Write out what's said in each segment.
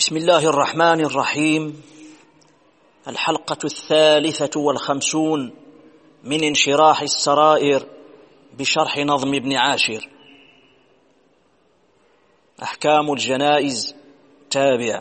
بسم الله الرحمن الرحيم. الحلقة 53 من انشراح السرائر بشرح نظم ابن عاشر. أحكام الجنائز تابع.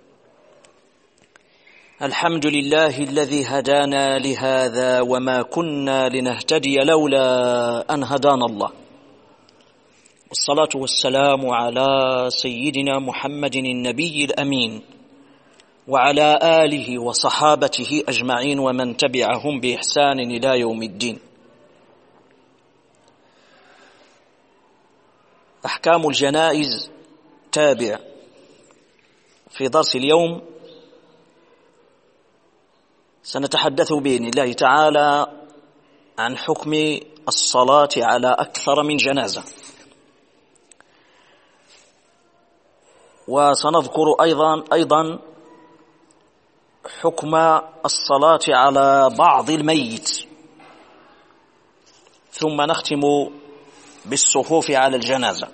الحمد لله الذي هدانا لهذا وما كنا لنهتدي لولا أن هدانا الله، والصلاة والسلام على سيدنا محمد النبي الأمين وعلى آله وصحابته أجمعين ومن تبعهم بإحسان إلى يوم الدين. أحكام الجنائز تابع. في درس اليوم سنتحدث بإذن الله تعالى عن حكم الصلاة على أكثر من جنازة، وسنذكر أيضا حكم الصلاة على بعض الميت، ثم نختم بالصفوف على الجنازة.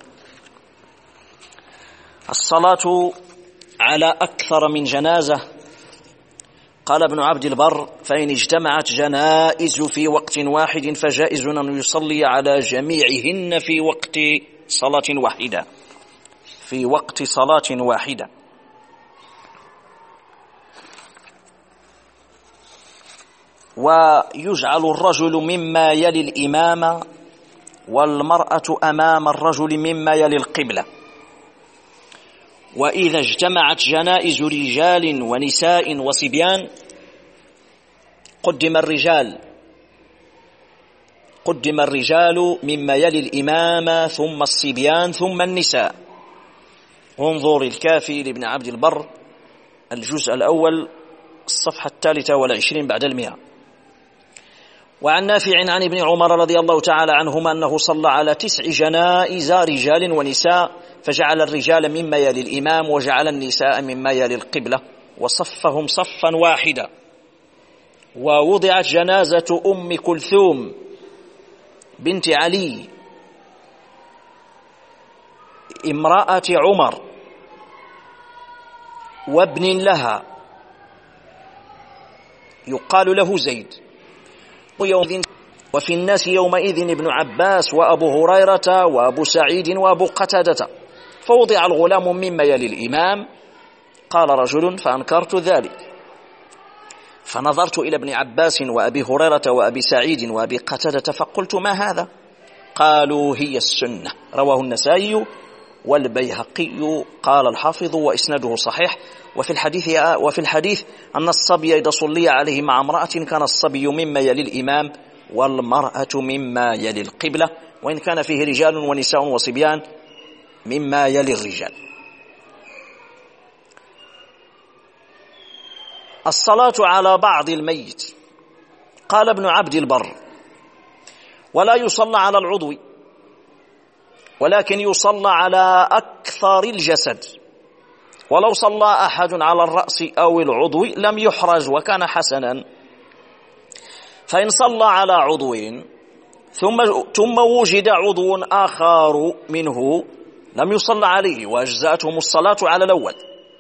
الصلاة على أكثر من جنازة، قال ابن عبد البر: فإن اجتمعت جنائز في وقت واحد فجائز أن يصلي على جميعهن في وقت صلاة واحدة. ويجعل الرجل مما يلي الإمام والمرأة أمام الرجل مما يلي القبلة. وإذا اجتمعت جنائز رجال ونساء وصبيان قدم الرجال مما يلي الإمام ثم الصبيان ثم النساء. انظر الكافي لابن عبد البر الجزء الأول الصفحة 23 بعد 100. وعن نافع عن ابن عمر رضي الله تعالى عنهما أنه صلى على 9 جنائز رجال ونساء، فجعل الرجال مما يلي الإمام وجعل النساء مما يلي القبلة وصفهم صفا واحدا. ووضعت جنازة أم كلثوم بنت علي امرأة عمر وابن لها يقال له زيد. وفي الناس يومئذ ابن عباس وأبو هريرة وأبو سعيد وأبو قتادة، فوضع الغلام مما يلي الإمام. قال رجل: فأنكرت ذلك، فنظرت إلى ابن عباس وأبي هريرة وأبي سعيد وأبي قتادة فقلت: ما هذا؟ قالوا: هي السنة. رواه النسائي والبيهقي. قال الحافظ: وإسناده صحيح. وفي الحديث أن الصبي إذا صلي عليه مع امرأة كان الصبي مما يلي الإمام والمرأة مما يلي القبلة، وإن كان فيه رجال ونساء وصبيان مما يلي الرجال. الصلاة على بعض الميت، قال ابن عبد البر: ولا يصلى على العضو، ولكن يصلى على أكثر الجسد، ولو صلى أحد على الرأس أو العضو لم يحرج وكان حسنا. فإن صلى على عضو ثم وجد عضو آخر منه لم يصلى عليه وأجزأتهم الصلاة على الأول.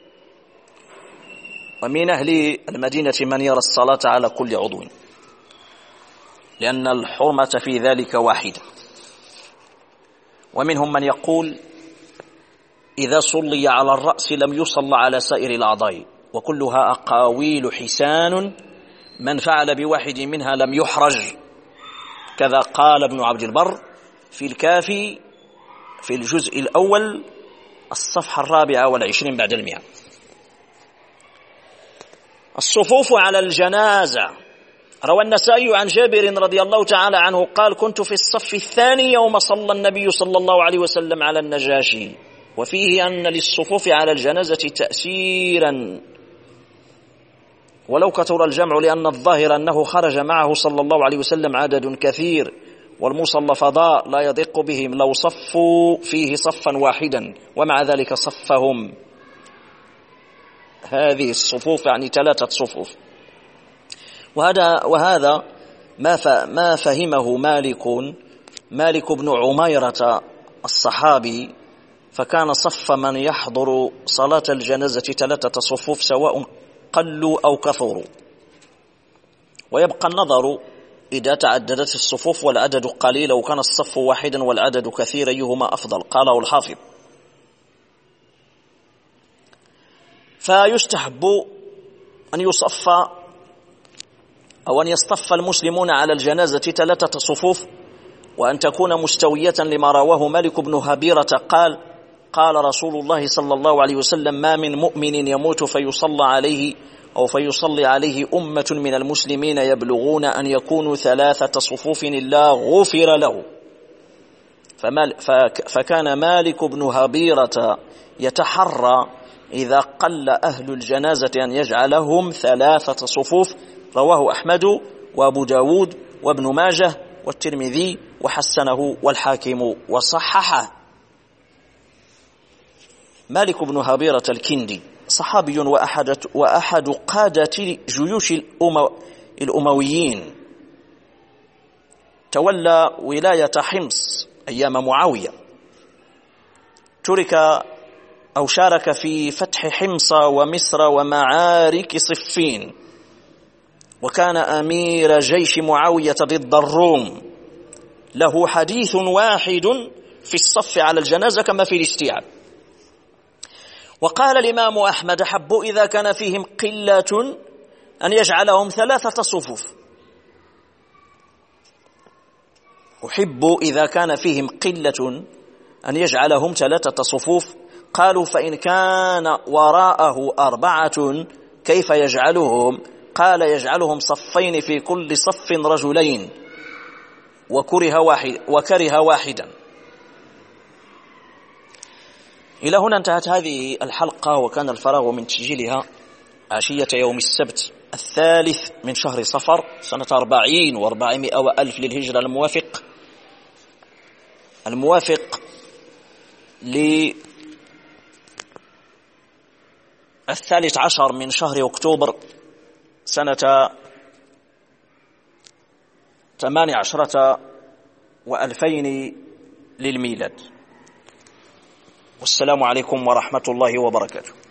ومن أهل المدينة من يرى الصلاة على كل عضو، لأن الحرمة في ذلك واحدة. ومنهم من يقول: إذا صلي على الرأس لم يصلى على سائر الأعضاء، وكلها أقاويل حسان، من فعل بواحد منها لم يحرج. كذا قال ابن عبد البر في الكافي في الجزء الأول الصفحة 24 بعد 100. الصفوف على الجنازة، روى النسائي عن جابر رضي الله تعالى عنه قال: كنت في الصف الثاني يوم صلى النبي صلى الله عليه وسلم على النجاشي. وفيه أن للصفوف على الجنازة تأثيرا ولو كثر الجمع، لأن الظاهر أنه خرج معه صلى الله عليه وسلم عدد كثير، والمصلى فضاء لا يضيق بهم لو صفوا فيه صفا واحدا، ومع ذلك صفهم. هذه الصفوف يعني 3 صفوف. وهذا ما فهمه مالك بن عميرة الصحابي فكان صف من يحضر صلاة الجنازة 3 صفوف سواء قلوا أو كثروا، ويبقى النظر إذا تعددت الصفوف والعدد قليل وكان الصف واحدا والعدد كثير أيهما أفضل. قاله الحافظ. فيستحب أن يصف أو أن يصطف المسلمون على الجنازة 3 صفوف، وأن تكون مستوية، لما رواه مالك بن هبيرة قال رسول الله صلى الله عليه وسلم: ما من مؤمن يموت فيصلى عليه أو فيصلي عليه أمة من المسلمين يبلغون أن يكونوا 3 صفوف إلا غفر له. فكان مالك بن هبيرة يتحرى إذا قل أهل الجنازة أن يجعلهم 3 صفوف. رواه أحمد وأبو داود وابن ماجه والترمذي وحسنه والحاكم وصححه. مالك بن هبيرة الكندي صحابي وأحد قادة جيوش الأمويين، تولى ولاية حمص أيام معاوية، أو شارك في فتح حمص ومصر ومعارك صفين، وكان أمير جيش معاوية ضد الروم. له حديث واحد في الصف على الجنازة كما في الاستيعاب. وقال الإمام أحمد: أحب إذا كان فيهم قلة أن يجعلهم 3 صفوف. أحب إذا كان فيهم قلة أن يجعلهم 3 صفوف. قالوا: فإن كان وراءه 4 كيف يجعلهم؟ قال: يجعلهم صفين في كل صف رجلين، وكره واحدا. إلى هنا انتهت هذه الحلقة، وكان الفراغ من تسجيلها عشية يوم السبت 3 من شهر صفر سنة 40 و400 وألف للهجرة، الموافق ل13 من شهر أكتوبر سنة 18 و2000 للميلاد. والسلام عليكم ورحمة الله وبركاته.